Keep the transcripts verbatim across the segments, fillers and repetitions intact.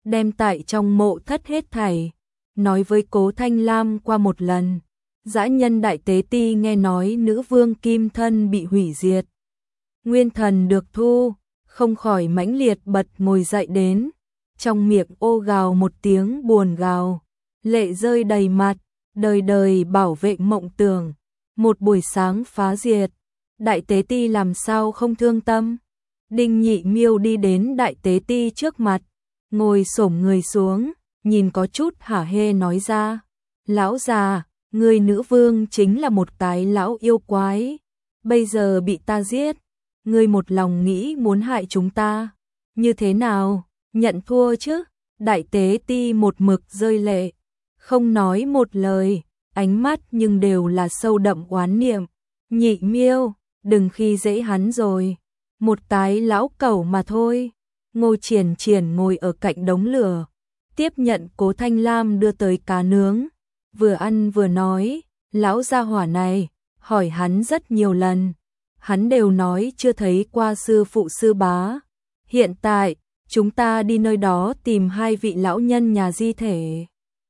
đem tại trong mộ thất hết thảy, nói với Cố Thanh Lam qua một lần. Dã nhân Đại Tế Ti nghe nói nữ vương kim thân bị hủy diệt, nguyên thần được thu, không khỏi mãnh liệt bật ngồi dậy đến, trong miệng ô gào một tiếng buồn gào, lệ rơi đầy mặt, đời đời bảo vệ mộng tưởng, một buổi sáng phá diệt, Đại Tế Ti làm sao không thương tâm. Đinh Nhị Miêu đi đến Đại Tế Ti trước mặt, ngồi xổm người xuống, nhìn có chút hả hê nói ra, lão già, người nữ vương chính là một cái lão yêu quái, bây giờ bị ta giết, ngươi một lòng nghĩ muốn hại chúng ta, như thế nào, nhận thua chứ? Đại Tế Ti một mực rơi lệ, không nói một lời, ánh mắt nhưng đều là sâu đậm oán niệm. Nhị Miêu, đừng khi dễ hắn rồi, một cái lão cẩu mà thôi. Ngô Triển Triển ngồi ở cạnh đống lửa, tiếp nhận Cố Thanh Lam đưa tới cá nướng, vừa ăn vừa nói, lão gia hỏa này, hỏi hắn rất nhiều lần, hắn đều nói chưa thấy qua sư phụ sư bá. Hiện tại, chúng ta đi nơi đó tìm hai vị lão nhân nhà di thể.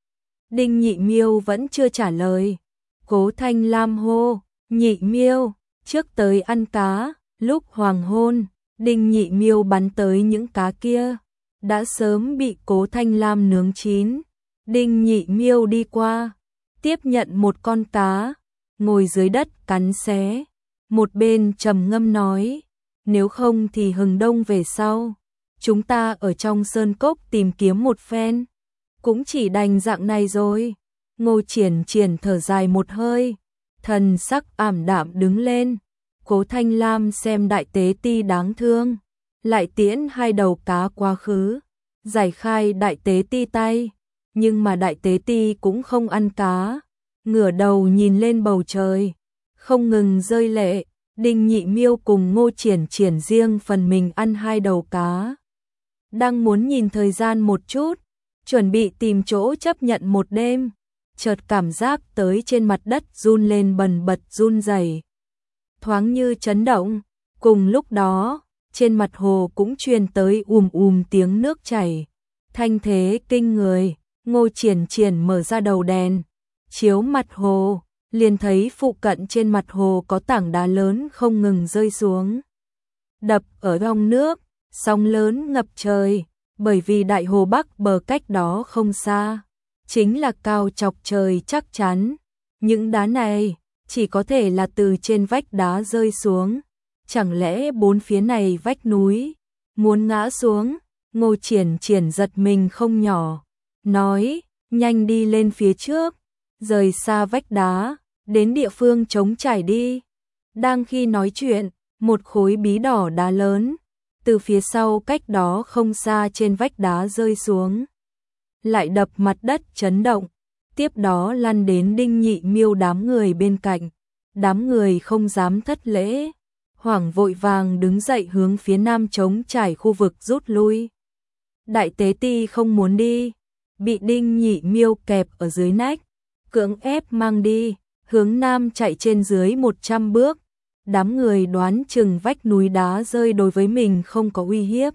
Đinh Nhị Miêu vẫn chưa trả lời. Cố Thanh Lam hô, Nhị Miêu, trước tới ăn cá. Lúc hoàng hôn, Đinh Nhị Miêu bắn tới những cá kia, đã sớm bị Cố Thanh Lam nướng chín. Đinh Nhị Miêu đi qua, tiếp nhận một con cá, ngồi dưới đất cắn xé, một bên trầm ngâm nói, nếu không thì hừng đông về sau, chúng ta ở trong sơn cốc tìm kiếm một phen, cũng chỉ đành dạng này rồi. Ngô Triển Triển thở dài một hơi, thần sắc ảm đạm đứng lên. Cố Thanh Lam xem Đại Tế Ti đáng thương, lại tiễn hai đầu cá quá khứ, giải khai Đại Tế Ti tay, nhưng mà Đại Tế Ti cũng không ăn cá, ngửa đầu nhìn lên bầu trời, không ngừng rơi lệ. Đinh Nhị Miêu cùng Ngô Triển Triển riêng phần mình ăn hai đầu cá, đang muốn nhìn thời gian một chút, chuẩn bị tìm chỗ chấp nhận một đêm, chợt cảm giác tới trên mặt đất run lên bần bật run rẩy, thoáng như chấn động. Cùng lúc đó, trên mặt hồ cũng truyền tới ùm ùm tiếng nước chảy, thanh thế kinh người. Ngô Triển Triển mở ra đầu đèn, chiếu mặt hồ, liền thấy phụ cận trên mặt hồ có tảng đá lớn không ngừng rơi xuống, đập ở trong nước, sóng lớn ngập trời, bởi vì đại hồ Bắc bờ cách đó không xa, chính là cao chọc trời chắc chắn. Những đá này chỉ có thể là từ trên vách đá rơi xuống, chẳng lẽ bốn phía này vách núi muốn ngã xuống? Ngô Triển Triển giật mình không nhỏ, nói, nhanh đi lên phía trước, rời xa vách đá, đến địa phương trống trải đi. Đang khi nói chuyện, một khối bí đỏ đá lớn từ phía sau cách đó không xa trên vách đá rơi xuống, lại đập mặt đất chấn động, tiếp đó lăn đến Đinh Nhị Miêu đám người bên cạnh. Đám người không dám thất lễ, hoảng vội vàng đứng dậy hướng phía nam trống trải khu vực rút lui. Đại Tế Ti không muốn đi, bị Đinh Nhị Miêu kẹp ở dưới nách, cưỡng ép mang đi, hướng nam chạy trên dưới một trăm bước. Đám người đoán chừng vách núi đá rơi đối với mình không có uy hiếp,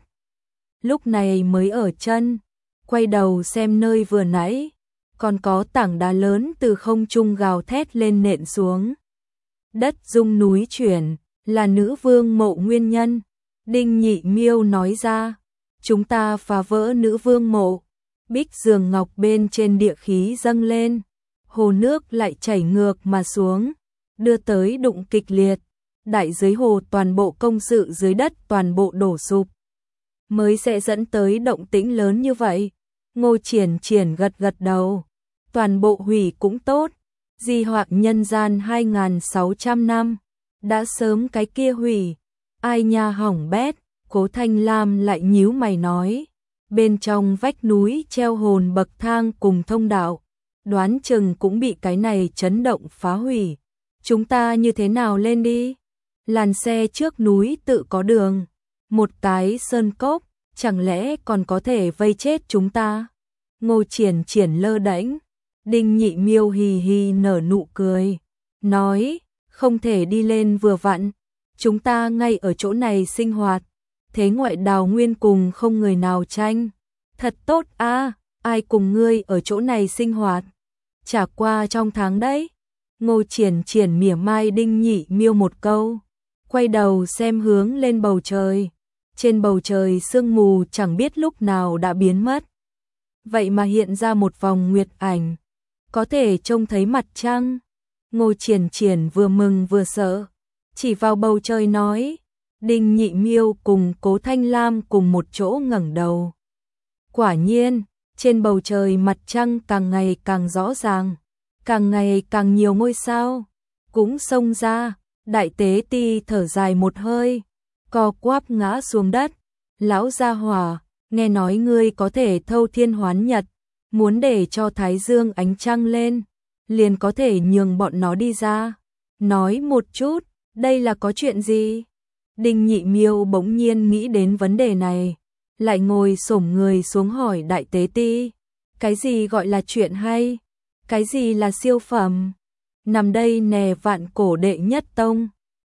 lúc này mới ở chân, quay đầu xem nơi vừa nãy, còn có tảng đá lớn từ không trung gào thét lên nện xuống. Đất rung núi chuyển, là nữ vương mộ nguyên nhân. Đinh Nhị Miêu nói ra, chúng ta phá vỡ nữ vương mộ, bích giường ngọc bên trên địa khí dâng lên, hồ nước lại chảy ngược mà xuống, đưa tới đụng kịch liệt, đại dưới hồ toàn bộ công sự dưới đất toàn bộ đổ sụp, mới sẽ dẫn tới động tĩnh lớn như vậy. Ngô Triển Triển gật gật đầu, toàn bộ hủy cũng tốt, di hoạn nhân gian hai nghìn sáu trăm năm, đã sớm cái kia hủy, ai nha hỏng bét. Cố Thanh Lam lại nhíu mày nói, bên trong vách núi treo hồn bậc thang cùng thông đạo, đoán chừng cũng bị cái này chấn động phá hủy, chúng ta như thế nào lên đi? Làn xe trước núi tự có đường, một cái sơn cốc, chẳng lẽ còn có thể vây chết chúng ta? Ngô Triển Triển lơ đễnh. Đinh Nhị Miêu hì hì nở nụ cười, nói, không thể đi lên vừa vặn, chúng ta ngay ở chỗ này sinh hoạt, thế ngoại đào nguyên cùng không người nào tranh, Thật tốt a, ai cùng ngươi ở chỗ này sinh hoạt? Trả qua trong tháng đấy. Ngô Triển Triển mỉa mai Đinh Nhị Miêu một câu, quay đầu xem hướng lên bầu trời. Trên bầu trời sương mù chẳng biết lúc nào đã biến mất. Vậy mà hiện ra một vòng nguyệt ảnh, có thể trông thấy mặt trăng. Ngô Triển Triển vừa mừng vừa sợ, chỉ vào bầu trời nói. Đinh Nhị Miêu cùng Cố Thanh Lam cùng một chỗ ngẩng đầu. Quả nhiên, trên bầu trời mặt trăng càng ngày càng rõ ràng, càng ngày càng nhiều ngôi sao cũng xông ra. Đại Tế Ti thở dài một hơi, co quắp ngã xuống đất. Lão gia hỏa, nghe nói ngươi có thể thâu thiên hoán nhật, muốn để cho thái dương ánh trăng lên, liền có thể nhường bọn nó đi ra. Nói một chút, đây là có chuyện gì? Đinh Nhị Miêu bỗng nhiên nghĩ đến vấn đề này, lại ngồi xổm người xuống hỏi Đại Tế Ti, cái gì gọi là chuyện hay? Cái gì là siêu phẩm? Nằm đây nè, vạn cổ đệ nhất tông,